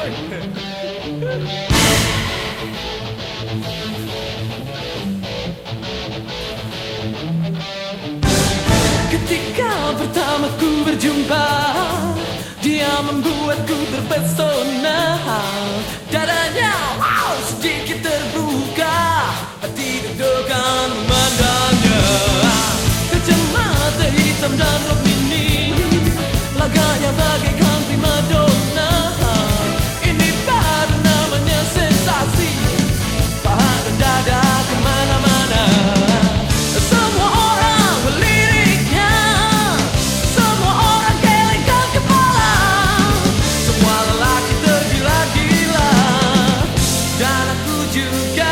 Ketika pertama ku berjumpa, dia membuatku terpesona. Dadanya wow, sedikit terbuka, hati deg-degan memandangnya. Kacamata hitam dan rok mini, laganya bagaikan primadona. Ini baru namanya sensasi, paha dan dada kemana-mana. Semua orang meliriknya, semua orang gelengkan kepala. Semua lelaki tergila-gila, dan aku juga.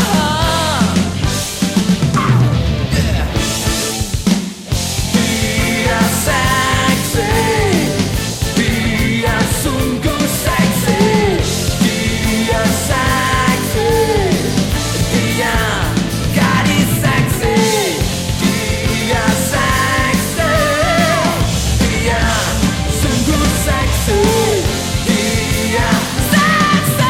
Dia seksi, dia sungguh seksi. Dia seksi, dia gadis seksi. Dia seksi, dia sungguh seksi. Dia seksi,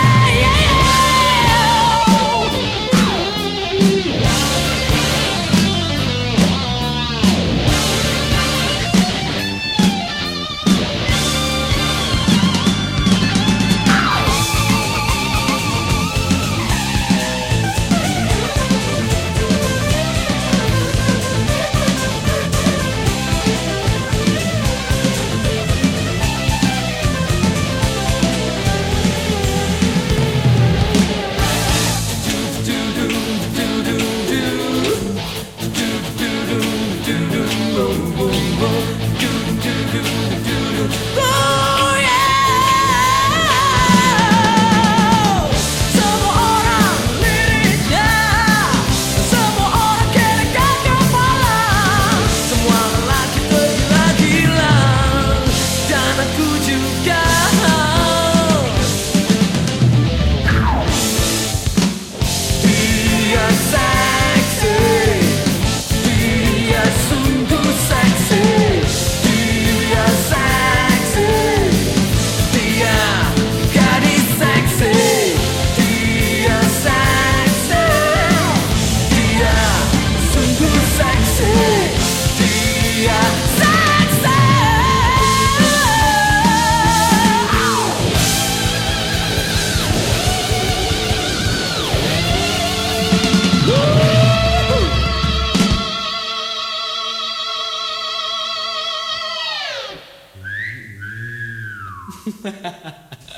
Ha ha ha.